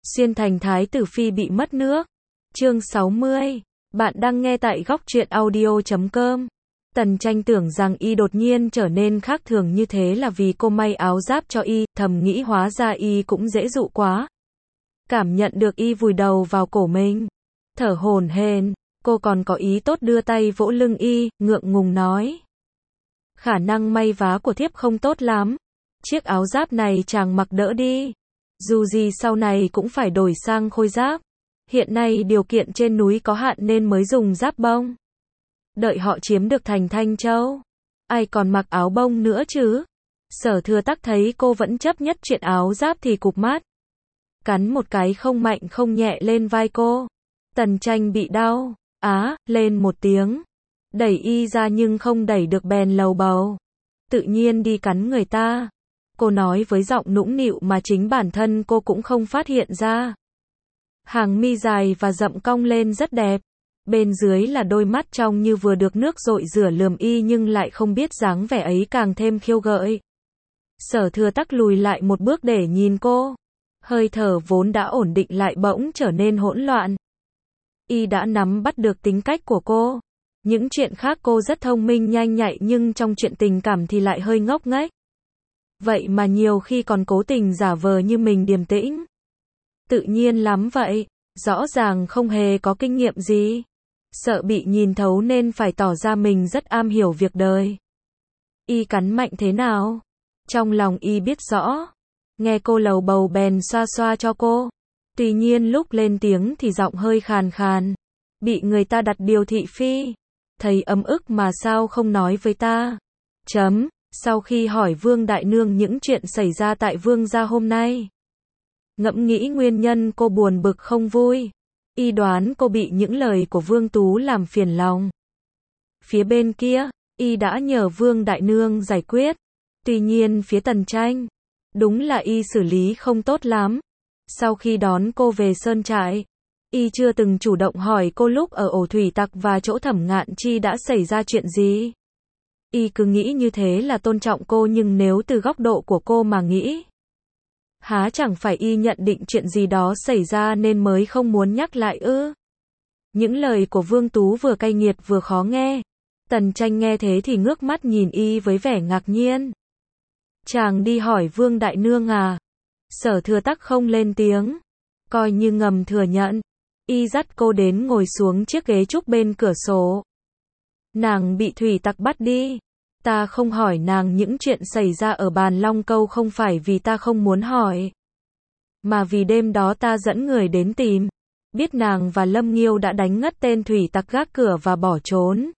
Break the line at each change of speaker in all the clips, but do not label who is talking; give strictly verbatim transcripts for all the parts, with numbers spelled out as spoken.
Xuyên thành thái tử phi bị mất nước. Chương sáu mươi. Bạn đang nghe tại góc truyện audio chấm com. Tần Tranh tưởng rằng y đột nhiên trở nên khác thường như thế là vì cô may áo giáp cho y, thầm nghĩ hóa ra y cũng dễ dụ quá. Cảm nhận được y vùi đầu vào cổ mình, thở hổn hển, cô còn có ý tốt đưa tay vỗ lưng y, ngượng ngùng nói. Khả năng may vá của thiếp không tốt lắm. Chiếc áo giáp này chàng mặc đỡ đi. Dù gì sau này cũng phải đổi sang khôi giáp. Hiện nay điều kiện trên núi có hạn nên mới dùng giáp bông. Đợi họ chiếm được thành Thanh Châu, ai còn mặc áo bông nữa chứ? Sở Thừa Tắc thấy cô vẫn chấp nhất chuyện áo giáp thì cụp mắt. Cắn một cái không mạnh không nhẹ lên vai cô. Tần Tranh bị đau, á, lên một tiếng. Đẩy y ra nhưng không đẩy được bèn lầu bầu. Tự nhiên đi cắn người ta. Cô nói với giọng nũng nịu mà chính bản thân cô cũng không phát hiện ra. Hàng mi dài và rậm cong lên rất đẹp. Bên dưới là đôi mắt trong như vừa được nước dội rửa lườm y nhưng lại không biết dáng vẻ ấy càng thêm khiêu gợi. Sở Thừa Tắc lùi lại một bước để nhìn cô. Hơi thở vốn đã ổn định lại bỗng trở nên hỗn loạn. Y đã nắm bắt được tính cách của cô. Những chuyện khác cô rất thông minh nhanh nhạy nhưng trong chuyện tình cảm thì lại hơi ngốc nghếch. Vậy mà nhiều khi còn cố tình giả vờ như mình điềm tĩnh. Tự nhiên lắm vậy, rõ ràng không hề có kinh nghiệm gì. Sợ bị nhìn thấu nên phải tỏ ra mình rất am hiểu việc đời. Y cắn mạnh thế nào? Trong lòng y biết rõ. Nghe cô lầu bầu bèn xoa xoa cho cô. Tuy nhiên lúc lên tiếng thì giọng hơi khàn khàn. Bị người ta đặt điều thị phi. Thấy ấm ức mà sao không nói với ta? Chấm. Sau khi hỏi Vương Đại Nương những chuyện xảy ra tại Vương gia hôm nay. Ngẫm nghĩ nguyên nhân cô buồn bực không vui. Y đoán cô bị những lời của Vương Tú làm phiền lòng. Phía bên kia, y đã nhờ Vương Đại Nương giải quyết. Tuy nhiên phía Tần Tranh, đúng là y xử lý không tốt lắm. Sau khi đón cô về sơn trại, y chưa từng chủ động hỏi cô lúc ở ổ thủy tặc và chỗ Thẩm Ngạn Chi đã xảy ra chuyện gì. Y cứ nghĩ như thế là tôn trọng cô nhưng nếu từ góc độ của cô mà nghĩ, há chẳng phải y nhận định chuyện gì đó xảy ra nên mới không muốn nhắc lại ư? Những lời của Vương Tú vừa cay nghiệt vừa khó nghe. Tần Tranh nghe thế thì ngước mắt nhìn y với vẻ ngạc nhiên. Chàng đi hỏi Vương Đại Nương à? Sở Thừa Tắc không lên tiếng, coi như ngầm thừa nhận. Y dắt cô đến ngồi xuống chiếc ghế trúc bên cửa sổ. Nàng bị thủy tặc bắt đi. Ta không hỏi nàng những chuyện xảy ra ở Bàn Long Câu không phải vì ta không muốn hỏi, mà vì đêm đó ta dẫn người đến tìm. Biết nàng và Lâm Nghiêu đã đánh ngất tên thủy tặc gác cửa và bỏ trốn.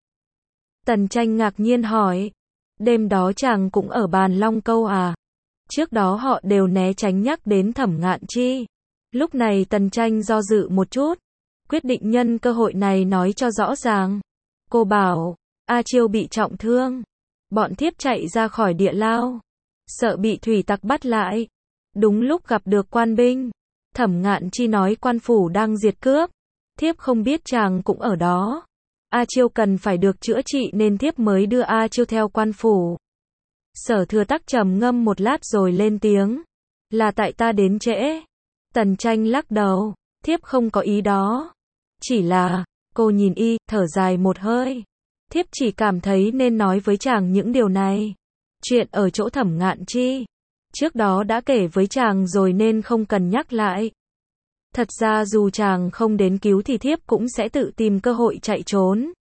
Tần Tranh ngạc nhiên hỏi. Đêm đó chàng cũng ở Bàn Long Câu à? Trước đó họ đều né tránh nhắc đến Thẩm Ngạn Chi. Lúc này Tần Tranh do dự một chút, quyết định nhân cơ hội này nói cho rõ ràng. Cô bảo, A Chiêu bị trọng thương. Bọn thiếp chạy ra khỏi địa lao, sợ bị thủy tặc bắt lại. Đúng lúc gặp được quan binh. Thẩm Ngạn Chi nói quan phủ đang diệt cướp. Thiếp không biết chàng cũng ở đó. A Chiêu cần phải được chữa trị nên thiếp mới đưa A Chiêu theo quan phủ. Sở Thừa Tắc trầm ngâm một lát rồi lên tiếng. Là tại ta đến trễ. Tần Tranh lắc đầu. Thiếp không có ý đó. Chỉ là, cô nhìn y, thở dài một hơi. Thiếp chỉ cảm thấy nên nói với chàng những điều này. Chuyện ở chỗ Thẩm Ngạn Chi, trước đó đã kể với chàng rồi nên không cần nhắc lại. Thật ra dù chàng không đến cứu thì thiếp cũng sẽ tự tìm cơ hội chạy trốn.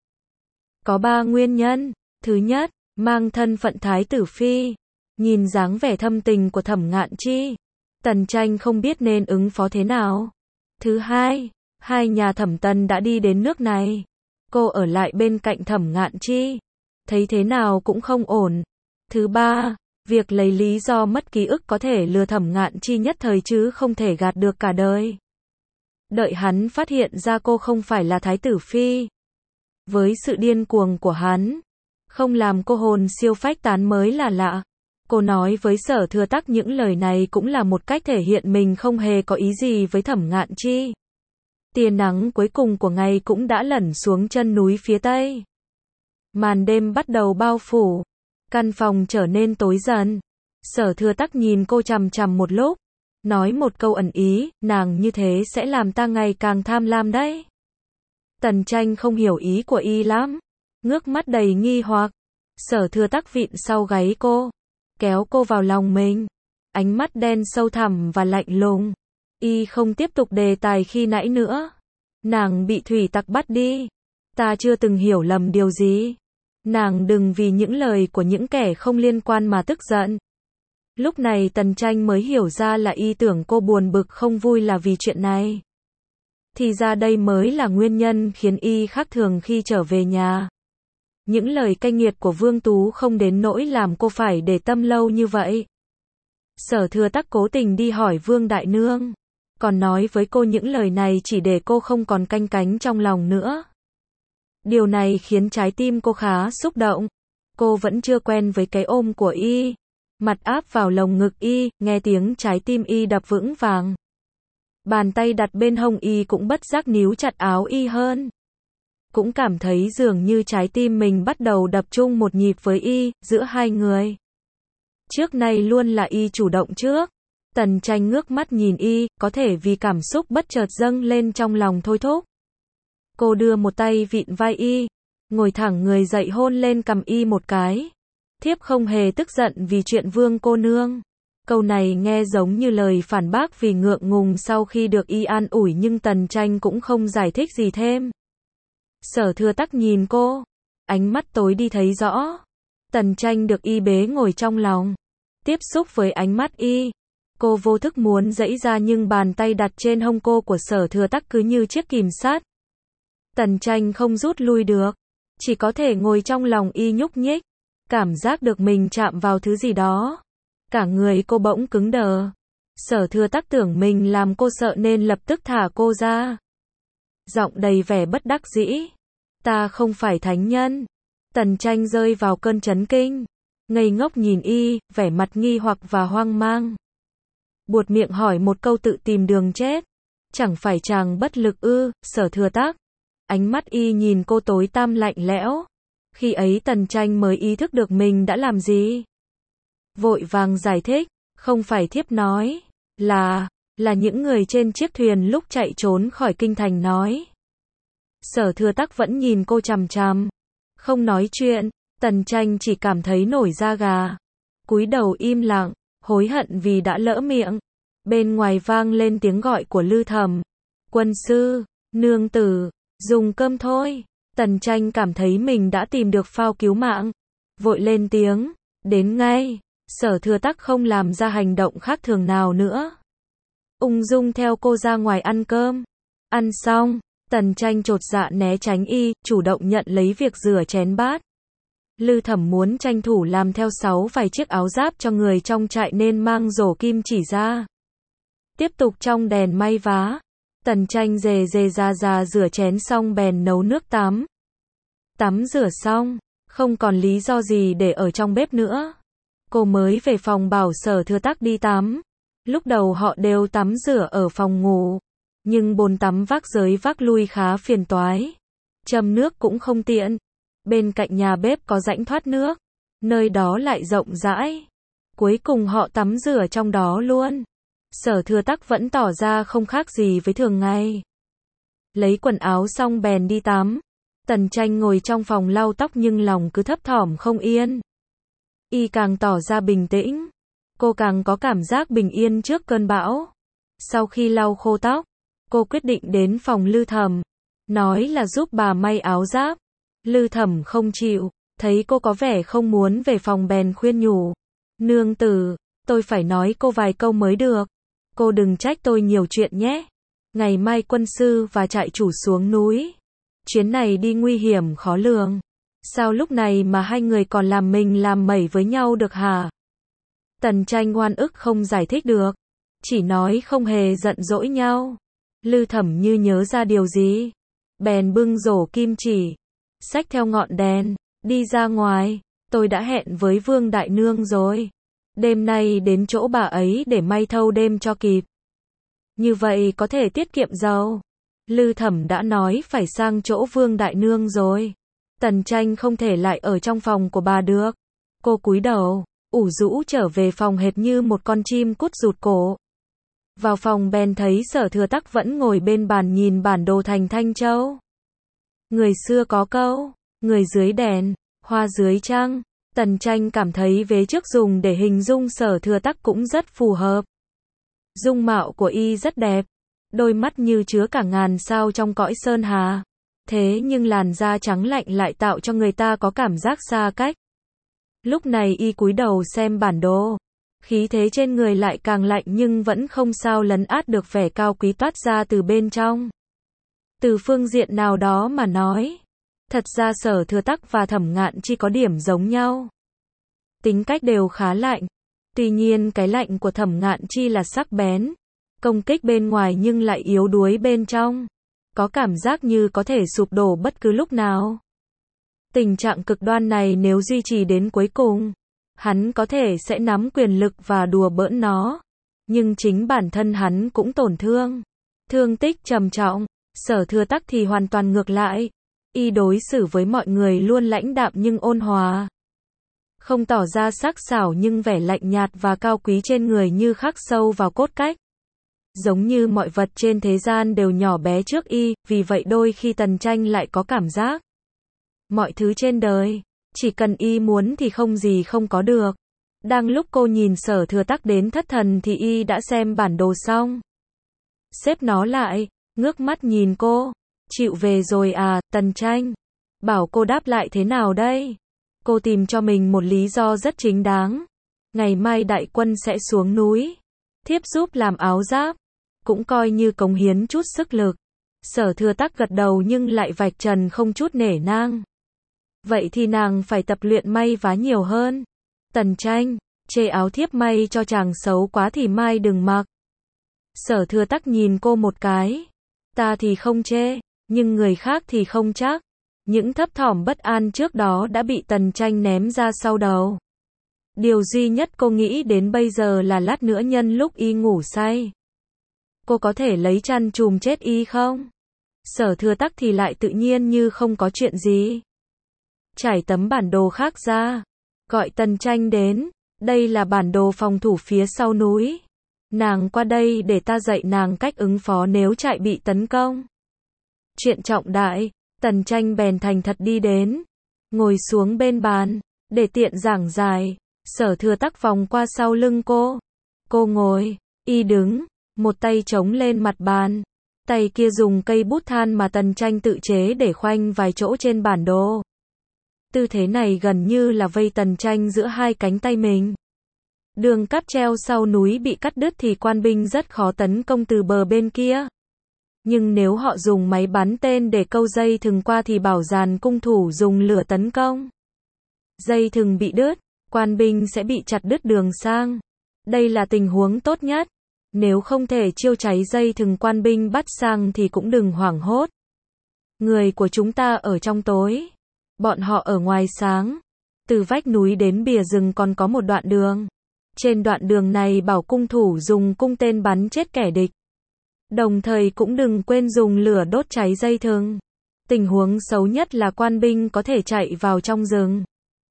Có ba nguyên nhân. Thứ nhất, mang thân phận thái tử phi. Nhìn dáng vẻ thâm tình của Thẩm Ngạn Chi, Tần Tranh không biết nên ứng phó thế nào. Thứ hai, hai nhà Thẩm Tần đã đi đến nước này. Cô ở lại bên cạnh Thẩm Ngạn Chi, thấy thế nào cũng không ổn. Thứ ba, việc lấy lý do mất ký ức có thể lừa Thẩm Ngạn Chi nhất thời chứ không thể gạt được cả đời. Đợi hắn phát hiện ra cô không phải là thái tử phi, với sự điên cuồng của hắn, không làm cô hồn siêu phách tán mới là lạ. Cô nói với Sở Thừa Tắc những lời này cũng là một cách thể hiện mình không hề có ý gì với Thẩm Ngạn Chi. Tia nắng cuối cùng của ngày cũng đã lẩn xuống chân núi phía tây. Màn đêm bắt đầu bao phủ. Căn phòng trở nên tối dần. Sở Thừa Tắc nhìn cô chằm chằm một lúc. nói một câu ẩn ý, nàng như thế sẽ làm ta ngày càng tham lam đấy. Tần Tranh không hiểu ý của y lắm, ngước mắt đầy nghi hoặc. Sở Thừa Tắc vịn sau gáy cô, kéo cô vào lòng mình, ánh mắt đen sâu thẳm và lạnh lùng. Y không tiếp tục đề tài khi nãy nữa. Nàng bị thủy tặc bắt đi, ta chưa từng hiểu lầm điều gì. Nàng đừng vì những lời của những kẻ không liên quan mà tức giận. Lúc này Tần Tranh mới hiểu ra là y tưởng cô buồn bực không vui là vì chuyện này. Thì ra đây mới là nguyên nhân khiến y khác thường khi trở về nhà. Những lời cay nghiệt của Vương Tú không đến nỗi làm cô phải để tâm lâu như vậy. Sở Thừa Tắc cố tình đi hỏi Vương Đại Nương, còn nói với cô những lời này chỉ để cô không còn canh cánh trong lòng nữa. Điều này khiến trái tim cô khá xúc động. Cô vẫn chưa quen với cái ôm của y, mặt áp vào lồng ngực y, nghe tiếng trái tim y đập vững vàng. Bàn tay đặt bên hông y cũng bất giác níu chặt áo y hơn. Cũng cảm thấy dường như trái tim mình bắt đầu đập chung một nhịp với y, giữa hai người. Trước nay luôn là y chủ động trước. Tần Tranh ngước mắt nhìn y, có thể vì cảm xúc bất chợt dâng lên trong lòng thôi thúc. Cô đưa một tay vịn vai y, ngồi thẳng người dậy hôn lên cằm y một cái. Thiếp không hề tức giận vì chuyện Vương cô nương. Câu này nghe giống như lời phản bác vì ngượng ngùng sau khi được y an ủi, nhưng Tần Tranh cũng không giải thích gì thêm. Sở Thừa Tắc nhìn cô, ánh mắt tối đi thấy rõ. Tần Tranh được y bế ngồi trong lòng, tiếp xúc với ánh mắt y. Cô vô thức muốn giãy ra nhưng bàn tay đặt trên hông cô của Sở Thừa Tắc cứ như chiếc kìm sắt. Tần Tranh không rút lui được, chỉ có thể ngồi trong lòng y nhúc nhích, cảm giác được mình chạm vào thứ gì đó. Cả người cô bỗng cứng đờ. Sở Thừa Tắc tưởng mình làm cô sợ nên lập tức thả cô ra. Giọng đầy vẻ bất đắc dĩ. Ta không phải thánh nhân. Tần Tranh rơi vào cơn chấn kinh, ngây ngốc nhìn y, vẻ mặt nghi hoặc và hoang mang. Buột miệng hỏi một câu tự tìm đường chết. Chẳng phải chàng bất lực ư? Sở Thừa Tắc. Ánh mắt y nhìn cô tối tăm lạnh lẽo. Khi ấy Tần Tranh mới ý thức được mình đã làm gì. Vội vàng giải thích, không phải thiếp nói, là, là những người trên chiếc thuyền lúc chạy trốn khỏi kinh thành nói. Sở Thừa Tắc vẫn nhìn cô chằm chằm, không nói chuyện. Tần Tranh chỉ cảm thấy nổi da gà, cúi đầu im lặng, hối hận vì đã lỡ miệng. Bên ngoài vang lên tiếng gọi của Lư Thầm. Quân sư, nương tử, dùng cơm thôi. Tần Tranh cảm thấy mình đã tìm được phao cứu mạng, vội lên tiếng, đến ngay. Sở Thừa Tắc không làm ra hành động khác thường nào nữa, ung dung theo cô ra ngoài ăn cơm. Ăn xong, Tần Tranh chột dạ né tránh y, chủ động nhận lấy việc rửa chén bát. Lư Thẩm muốn tranh thủ làm theo sáu vài chiếc áo giáp cho người trong trại nên mang rổ kim chỉ ra. Tiếp tục trong đèn may vá. Tần Tranh dề dề ra ra rửa chén xong bèn nấu nước tắm. Tắm rửa xong, không còn lý do gì để ở trong bếp nữa. Cô mới về phòng bảo Sở Thừa Tắc đi tắm. Lúc đầu họ đều tắm rửa ở phòng ngủ, nhưng bồn tắm vác giới vác lui khá phiền toái. Châm nước cũng không tiện. Bên cạnh nhà bếp có rãnh thoát nước, nơi đó lại rộng rãi. Cuối cùng họ tắm rửa trong đó luôn. Sở Thừa Tắc vẫn tỏ ra không khác gì với thường ngày. Lấy quần áo xong bèn đi tắm. Tần Tranh ngồi trong phòng lau tóc nhưng lòng cứ thấp thỏm không yên. Y càng tỏ ra bình tĩnh, cô càng có cảm giác bình yên trước cơn bão. Sau khi lau khô tóc, cô quyết định đến phòng Lư Thẩm, nói là giúp bà may áo giáp. Lư Thẩm không chịu, thấy cô có vẻ không muốn về phòng bèn khuyên nhủ. Nương tử, tôi phải nói cô vài câu mới được. Cô đừng trách tôi nhiều chuyện nhé. Ngày mai quân sư và trại chủ xuống núi. Chuyến này đi nguy hiểm khó lường. Sao lúc này mà hai người còn làm mình làm mẩy với nhau được hả? Tần Tranh oan ức không giải thích được, chỉ nói không hề giận dỗi nhau. Lư Thẩm như nhớ ra điều gì, bèn bưng rổ kim chỉ, xách theo ngọn đèn, đi ra ngoài. Tôi đã hẹn với Vương Đại Nương rồi. Đêm nay đến chỗ bà ấy để may thâu đêm cho kịp. Như vậy có thể tiết kiệm dầu. Lư Thẩm đã nói phải sang chỗ Vương Đại Nương rồi. Tần Tranh không thể lại ở trong phòng của bà được. Cô cúi đầu, ủ rũ trở về phòng hệt như một con chim cút rụt cổ. Vào phòng bèn thấy Sở Thừa Tắc vẫn ngồi bên bàn nhìn bản đồ thành Thanh Châu. Người xưa có câu, người dưới đèn, hoa dưới trăng. Tần Tranh cảm thấy vế trước dùng để hình dung Sở Thừa Tắc cũng rất phù hợp. Dung mạo của y rất đẹp, đôi mắt như chứa cả ngàn sao trong cõi sơn hà. Thế nhưng làn da trắng lạnh lại tạo cho người ta có cảm giác xa cách. Lúc này y cúi đầu xem bản đồ, khí thế trên người lại càng lạnh nhưng vẫn không sao lấn át được vẻ cao quý toát ra từ bên trong. Từ phương diện nào đó mà nói, thật ra Sở Thừa Tắc và Thẩm Ngạn Chi có điểm giống nhau. Tính cách đều khá lạnh. Tuy nhiên cái lạnh của Thẩm Ngạn Chi là sắc bén, công kích bên ngoài nhưng lại yếu đuối bên trong. Có cảm giác như có thể sụp đổ bất cứ lúc nào. Tình trạng cực đoan này nếu duy trì đến cuối cùng, hắn có thể sẽ nắm quyền lực và đùa bỡn nó. Nhưng chính bản thân hắn cũng tổn thương. Thương tích trầm trọng. Sở Thừa Tắc thì hoàn toàn ngược lại. Y đối xử với mọi người luôn lãnh đạm nhưng ôn hòa. Không tỏ ra sắc sảo nhưng vẻ lạnh nhạt và cao quý trên người như khắc sâu vào cốt cách. Giống như mọi vật trên thế gian đều nhỏ bé trước y, vì vậy đôi khi Tần Tranh lại có cảm giác. Mọi thứ trên đời, chỉ cần y muốn thì không gì không có được. Đang lúc cô nhìn Sở Thừa Tắc đến thất thần thì y đã xem bản đồ xong. Xếp nó lại, ngước mắt nhìn cô. Chịu về rồi à, Tần Tranh. Bảo cô đáp lại thế nào đây? Cô tìm cho mình một lý do rất chính đáng. Ngày mai đại quân sẽ xuống núi. Thiếp giúp làm áo giáp. Cũng coi như cống hiến chút sức lực. Sở Thừa Tắc gật đầu nhưng lại vạch trần không chút nể nang. Vậy thì nàng phải tập luyện may vá nhiều hơn. Tần Tranh, chê áo thiếp may cho chàng xấu quá thì mai đừng mặc. Sở Thừa Tắc nhìn cô một cái. Ta thì không chê, nhưng người khác thì không chắc. Những thấp thỏm bất an trước đó đã bị Tần Tranh ném ra sau đầu. Điều duy nhất cô nghĩ đến bây giờ là lát nữa nhân lúc y ngủ say, cô có thể lấy chăn chùm chết y không? Sở Thừa Tắc thì lại tự nhiên như không có chuyện gì. Trải tấm bản đồ khác ra, gọi Tần Tranh đến. Đây là bản đồ phòng thủ phía sau núi. Nàng qua đây để ta dạy nàng cách ứng phó nếu trại bị tấn công. Chuyện trọng đại. Tần Tranh bèn thành thật đi đến, ngồi xuống bên bàn, để tiện giảng giải. Sở Thừa Tắc vòng qua sau lưng cô. Cô ngồi, y đứng, một tay chống lên mặt bàn, tay kia dùng cây bút than mà Tần Tranh tự chế để khoanh vài chỗ trên bản đồ. Tư thế này gần như là vây Tần Tranh giữa hai cánh tay mình. Đường cáp treo sau núi bị cắt đứt thì quan binh rất khó tấn công từ bờ bên kia. Nhưng nếu họ dùng máy bắn tên để câu dây thừng qua thì bảo dàn cung thủ dùng lửa tấn công. Dây thừng bị đứt, quan binh sẽ bị chặt đứt đường sang. Đây là tình huống tốt nhất. Nếu không thể chiêu cháy dây thừng quan binh bắt sang thì cũng đừng hoảng hốt. Người của chúng ta ở trong tối, bọn họ ở ngoài sáng. Từ vách núi đến bìa rừng còn có một đoạn đường. Trên đoạn đường này bảo cung thủ dùng cung tên bắn chết kẻ địch. Đồng thời cũng đừng quên dùng lửa đốt cháy dây thừng. Tình huống xấu nhất là quan binh có thể chạy vào trong rừng.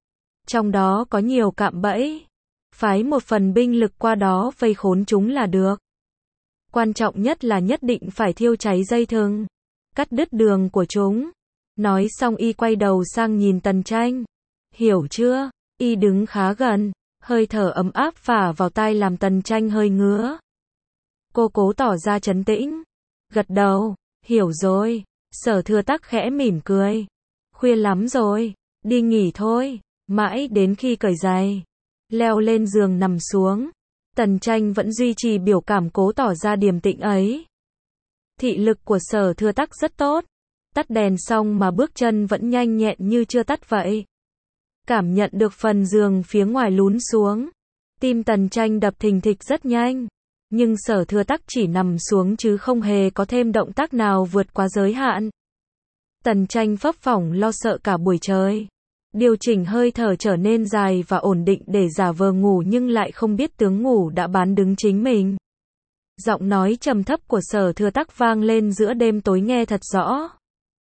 Trong đó có nhiều cạm bẫy. Phái một phần binh lực qua đó vây khốn chúng là được. Quan trọng nhất là nhất định phải thiêu cháy dây thừng, cắt đứt đường của chúng. Nói xong y quay đầu sang nhìn Tần Tranh. Hiểu chưa? Y đứng khá gần, hơi thở ấm áp phả vào tai làm Tần Tranh hơi ngứa. Cô cố tỏ ra trấn tĩnh, gật đầu, hiểu rồi. Sở Thừa Tắc khẽ mỉm cười. Khuya lắm rồi, đi nghỉ thôi. Mãi đến khi cởi giày, leo lên giường nằm xuống, Tần Tranh vẫn duy trì biểu cảm cố tỏ ra điềm tĩnh ấy. Thị lực của Sở Thừa Tắc rất tốt. Tắt đèn xong mà bước chân vẫn nhanh nhẹn như chưa tắt vậy. Cảm nhận được phần giường phía ngoài lún xuống. Tim Tần Tranh đập thình thịch rất nhanh. Nhưng Sở Thừa Tắc chỉ nằm xuống chứ không hề có thêm động tác nào vượt quá giới hạn. Tần Tranh phấp phỏng lo sợ cả buổi trời. Điều chỉnh hơi thở trở nên dài và ổn định để giả vờ ngủ nhưng lại không biết tướng ngủ đã bán đứng chính mình. Giọng nói trầm thấp của Sở Thừa Tắc vang lên giữa đêm tối nghe thật rõ.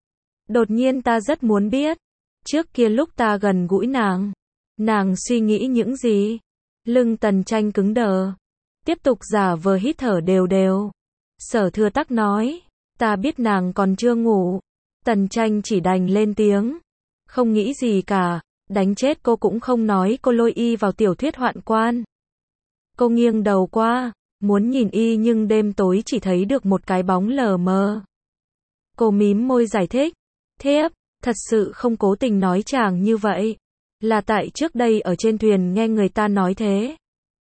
Đột nhiên ta rất muốn biết, trước kia lúc ta gần gũi nàng, nàng suy nghĩ những gì? Lưng Tần Tranh cứng đờ. tiếp tục giả vờ hít thở đều đều. Sở Thừa Tắc nói, ta biết nàng còn chưa ngủ. Tần Tranh chỉ đành lên tiếng, không nghĩ gì cả, đánh chết cô cũng không nói cô lôi y vào tiểu thuyết hoạn quan. Cô nghiêng đầu qua, muốn nhìn y nhưng đêm tối chỉ thấy được một cái bóng lờ mờ. Cô mím môi giải thích, thiếp, thật sự không cố tình nói chàng như vậy. Là tại trước đây ở trên thuyền nghe người ta nói thế.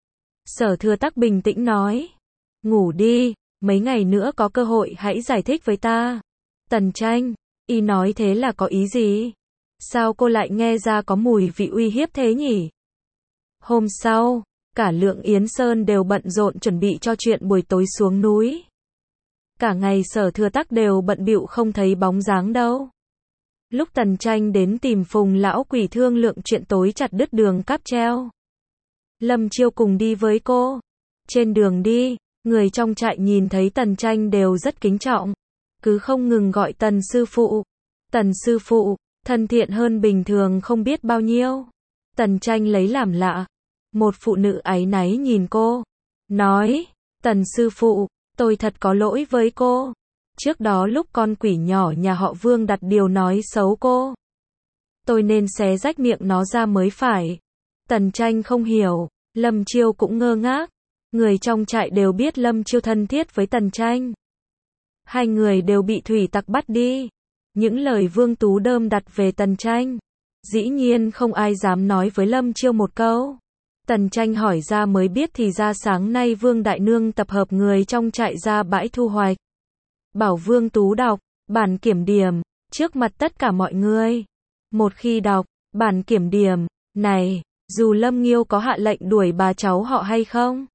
Sở Thừa Tắc bình tĩnh nói, ngủ đi, mấy ngày nữa có cơ hội hãy giải thích với ta. Tần Tranh, y nói thế là có ý gì? Sao cô lại nghe ra có mùi vị uy hiếp thế nhỉ? Hôm sau, cả Lượng Yến Sơn đều bận rộn chuẩn bị cho chuyện buổi tối xuống núi. Cả ngày Sở Thừa Tắc đều bận bịu không thấy bóng dáng đâu. Lúc Tần Tranh đến tìm Phùng lão quỷ thương lượng chuyện tối chặt đứt đường cáp treo, Lâm Chiêu cùng đi với cô. Trên đường đi, người trong trại nhìn thấy Tần Tranh đều rất kính trọng, cứ không ngừng gọi Tần sư phụ. Tần sư phụ, thân thiện hơn bình thường không biết bao nhiêu. Tần Tranh lấy làm lạ. Một phụ nữ áy náy nhìn cô, nói, Tần sư phụ, tôi thật có lỗi với cô. Trước đó lúc con quỷ nhỏ nhà họ Vương đặt điều nói xấu cô, tôi nên xé rách miệng nó ra mới phải. Tần Tranh không hiểu, Lâm Chiêu cũng ngơ ngác. Người trong trại đều biết Lâm Chiêu thân thiết với Tần Tranh. Hai người đều bị thủy tặc bắt đi. Những lời Vương Tú Đơm đặt về Tần Tranh, dĩ nhiên không ai dám nói với Lâm Chiêu một câu. Tần Tranh hỏi ra mới biết thì ra sáng nay Vương Đại Nương tập hợp người trong trại ra bãi thu hoạch. Bảo Vương Tú đọc bản kiểm điểm trước mặt tất cả mọi người. Một khi đọc bản kiểm điểm này, dù Lâm Nghiêu có hạ lệnh đuổi bà cháu họ hay không,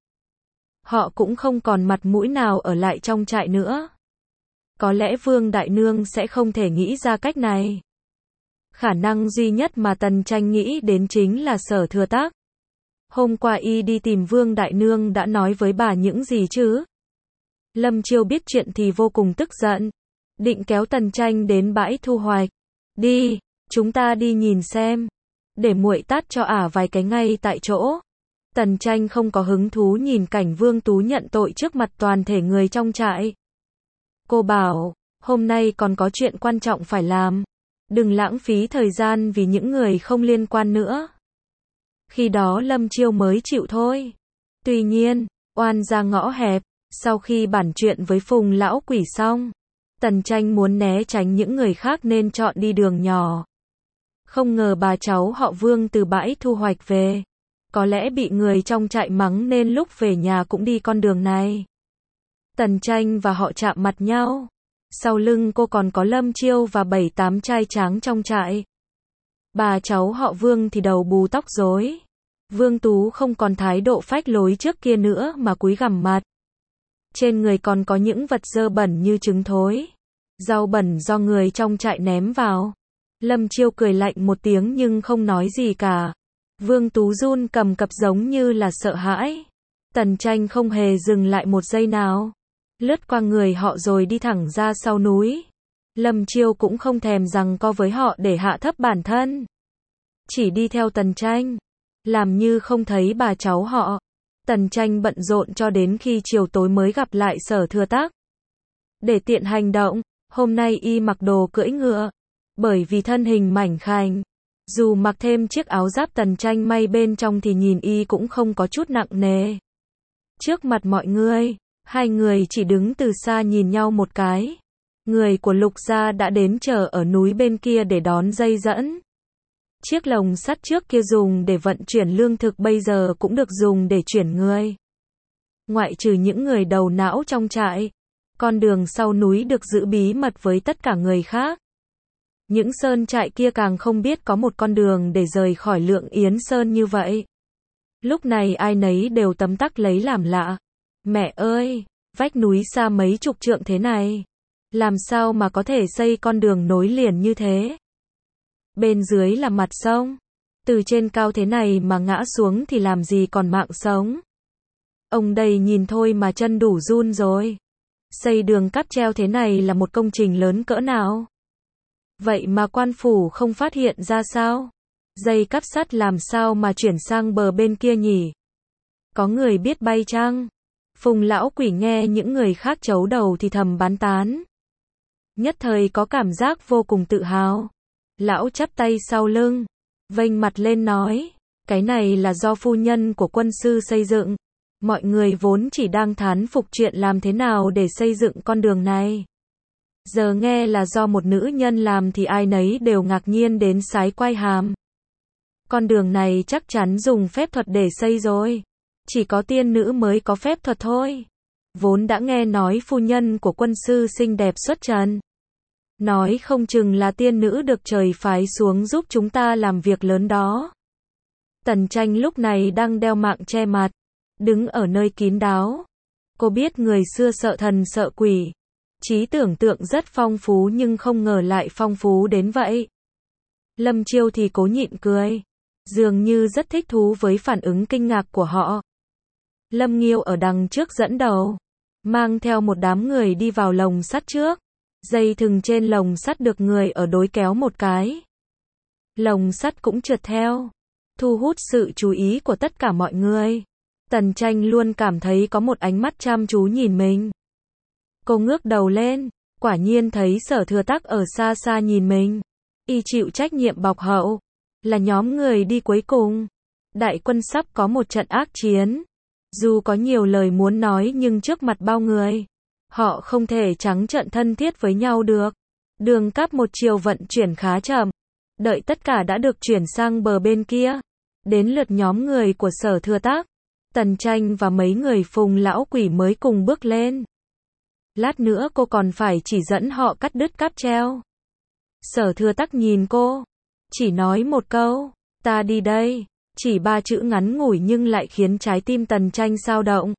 họ cũng không còn mặt mũi nào ở lại trong trại nữa. Có lẽ Vương Đại Nương sẽ không thể nghĩ ra cách này. Khả năng duy nhất mà Tần Tranh nghĩ đến chính là Sở Thừa Tắc. Hôm qua y đi tìm Vương Đại Nương đã nói với bà những gì chứ? Lâm Chiêu biết chuyện thì vô cùng tức giận, định kéo Tần Tranh đến bãi thu hoạch. Đi, chúng ta đi nhìn xem, để muội tát cho ả vài cái ngay tại chỗ. Tần Tranh không có hứng thú nhìn cảnh Vương Tú nhận tội trước mặt toàn thể người trong trại. Cô bảo, hôm nay còn có chuyện quan trọng phải làm, đừng lãng phí thời gian vì những người không liên quan nữa. Khi đó Lâm Chiêu mới chịu thôi. Tuy nhiên, oan ra ngõ hẹp, sau khi bản chuyện với Phùng lão quỷ xong, Tần Tranh muốn né tránh những người khác nên chọn đi đường nhỏ. Không ngờ bà cháu họ Vương từ bãi thu hoạch về, có lẽ bị người trong trại mắng nên lúc về nhà cũng đi con đường này. Tần Tranh và họ chạm mặt nhau. Sau lưng cô còn có Lâm Chiêu và bảy tám trai tráng trong trại. Bà cháu họ Vương thì đầu bù tóc rối. Vương Tú không còn thái độ phách lối trước kia nữa mà cúi gằm mặt. Trên người còn có những vật dơ bẩn như trứng thối, rau bẩn do người trong trại ném vào. Lâm Chiêu cười lạnh một tiếng nhưng không nói gì cả. Vương Tú run cầm cập giống như là sợ hãi. Tần Tranh không hề dừng lại một giây nào, lướt qua người họ rồi đi thẳng ra sau núi. Lâm Chiêu cũng không thèm giằng co với họ để hạ thấp bản thân, chỉ đi theo Tần Tranh, làm như không thấy bà cháu họ. Tần Tranh bận rộn cho đến khi chiều tối mới gặp lại Sở Thừa Tắc. Để tiện hành động, hôm nay y mặc đồ cưỡi ngựa, bởi vì thân hình mảnh khảnh. Dù mặc thêm chiếc áo giáp Tần Tranh may bên trong thì nhìn y cũng không có chút nặng nề. Trước mặt mọi người, hai người chỉ đứng từ xa nhìn nhau một cái. Người của Lục gia đã đến chờ ở núi bên kia để đón dây dẫn. Chiếc lồng sắt trước kia dùng để vận chuyển lương thực bây giờ cũng được dùng để chuyển người. Ngoại trừ những người đầu não trong trại, con đường sau núi được giữ bí mật với tất cả người khác. Những sơn trại kia càng không biết có một con đường để rời khỏi Lượng Yến Sơn như vậy. Lúc này ai nấy đều tấm tắc lấy làm lạ. Mẹ ơi, vách núi xa mấy chục trượng thế này, làm sao mà có thể xây con đường nối liền như thế? Bên dưới là mặt sông, từ trên cao thế này mà ngã xuống thì làm gì còn mạng sống. Ông đây nhìn thôi mà chân đủ run rồi. Xây đường cáp treo thế này là một công trình lớn cỡ nào? Vậy mà quan phủ không phát hiện ra sao? Dây cáp sắt làm sao mà chuyển sang bờ bên kia nhỉ? Có người biết bay chăng? Phùng lão quỷ nghe những người khác chấu đầu thì thầm bán tán. Nhất thời có cảm giác vô cùng tự hào. Lão chắp tay sau lưng, vênh mặt lên nói, cái này là do phu nhân của quân sư xây dựng. Mọi người vốn chỉ đang thán phục chuyện làm thế nào để xây dựng con đường này. Giờ nghe là do một nữ nhân làm thì ai nấy đều ngạc nhiên đến sái quai hàm. Con đường này chắc chắn dùng phép thuật để xây rồi. Chỉ có tiên nữ mới có phép thuật thôi. Vốn đã nghe nói phu nhân của quân sư xinh đẹp xuất trần. Nói không chừng là tiên nữ được trời phái xuống giúp chúng ta làm việc lớn đó. Tần Tranh lúc này đang đeo mạng che mặt, đứng ở nơi kín đáo. Cô biết người xưa sợ thần sợ quỷ. Trí tưởng tượng rất phong phú nhưng không ngờ lại phong phú đến vậy. Lâm Chiêu thì cố nhịn cười. Dường như rất thích thú với phản ứng kinh ngạc của họ. Lâm Nghiêu ở đằng trước dẫn đầu, mang theo một đám người đi vào lồng sắt trước. Dây thừng trên lồng sắt được người ở đối kéo một cái. Lồng sắt cũng trượt theo, thu hút sự chú ý của tất cả mọi người. Tần Tranh luôn cảm thấy có một ánh mắt chăm chú nhìn mình. Cô ngước đầu lên, quả nhiên thấy Sở Thừa Tắc ở xa xa nhìn mình. Y chịu trách nhiệm bọc hậu, là nhóm người đi cuối cùng. Đại quân sắp có một trận ác chiến. Dù có nhiều lời muốn nói nhưng trước mặt bao người, họ không thể trắng trợn thân thiết với nhau được. Đường cáp một chiều vận chuyển khá chậm. Đợi tất cả đã được chuyển sang bờ bên kia. Đến lượt nhóm người của Sở Thừa Tắc, Tần Tranh và mấy người Phùng lão quỷ mới cùng bước lên. Lát nữa cô còn phải chỉ dẫn họ cắt đứt cáp treo. Sở Thừa Tắc nhìn cô, chỉ nói một câu, ta đi đây. Chỉ ba chữ ngắn ngủi nhưng lại khiến trái tim Tần Tranh xao động.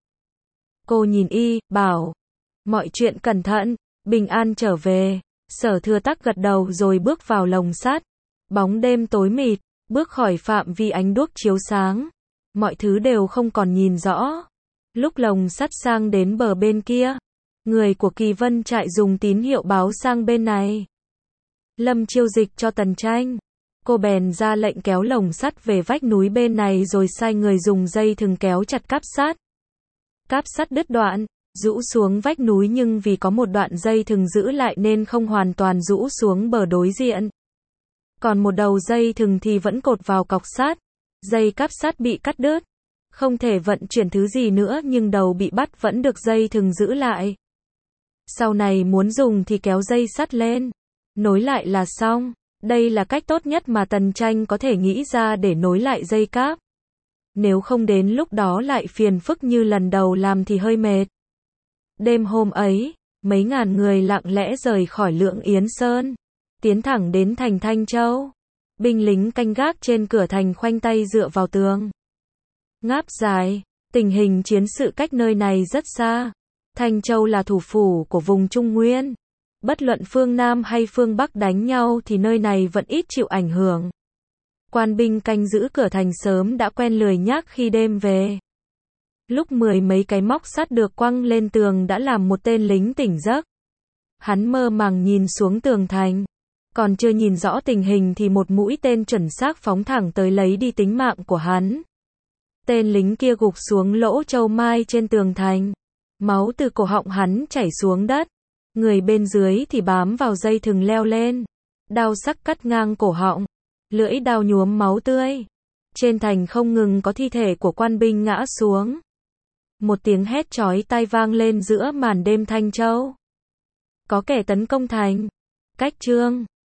Cô nhìn y, bảo, mọi chuyện cẩn thận, bình an trở về. Sở Thừa Tắc gật đầu rồi bước vào lồng sắt. Bóng đêm tối mịt, bước khỏi phạm vi ánh đuốc chiếu sáng. Mọi thứ đều không còn nhìn rõ. Lúc lồng sắt sang đến bờ bên kia, người của Kỳ Vân trại dùng tín hiệu báo sang bên này. Lâm Chiêu dịch cho Tần Tranh. Cô bèn ra lệnh kéo lồng sắt về vách núi bên này rồi sai người dùng dây thừng kéo chặt cáp sắt. Cáp sắt đứt đoạn, rũ xuống vách núi nhưng vì có một đoạn dây thừng giữ lại nên không hoàn toàn rũ xuống bờ đối diện. Còn một đầu dây thừng thì vẫn cột vào cọc sắt. Dây cáp sắt bị cắt đứt. Không thể vận chuyển thứ gì nữa nhưng đầu bị bắt vẫn được dây thừng giữ lại. Sau này muốn dùng thì kéo dây sắt lên, nối lại là xong. Đây là cách tốt nhất mà Tần Tranh có thể nghĩ ra để nối lại dây cáp. Nếu không đến lúc đó lại phiền phức như lần đầu làm thì hơi mệt. Đêm hôm ấy, mấy ngàn người lặng lẽ rời khỏi Lượng Yến Sơn, tiến thẳng đến thành Thanh Châu. Binh lính canh gác trên cửa thành khoanh tay dựa vào tường. Ngáp dài, tình hình chiến sự cách nơi này rất xa. Thanh Châu là thủ phủ của vùng Trung Nguyên. Bất luận phương Nam hay phương Bắc đánh nhau thì nơi này vẫn ít chịu ảnh hưởng. Quan binh canh giữ cửa thành sớm đã quen lười nhác khi đêm về. Lúc mười mấy cái móc sắt được quăng lên tường đã làm một tên lính tỉnh giấc. Hắn mơ màng nhìn xuống tường thành. Còn chưa nhìn rõ tình hình thì một mũi tên chuẩn xác phóng thẳng tới lấy đi tính mạng của hắn. Tên lính kia gục xuống lỗ châu mai trên tường thành. Máu từ cổ họng hắn chảy xuống đất. Người bên dưới thì bám vào dây thừng leo lên. Đao sắc cắt ngang cổ họng. Lưỡi đao nhuốm máu tươi. Trên thành không ngừng có thi thể của quan binh ngã xuống. Một tiếng hét chói tai vang lên giữa màn đêm Thanh Châu. Có kẻ tấn công thành. Cách Trương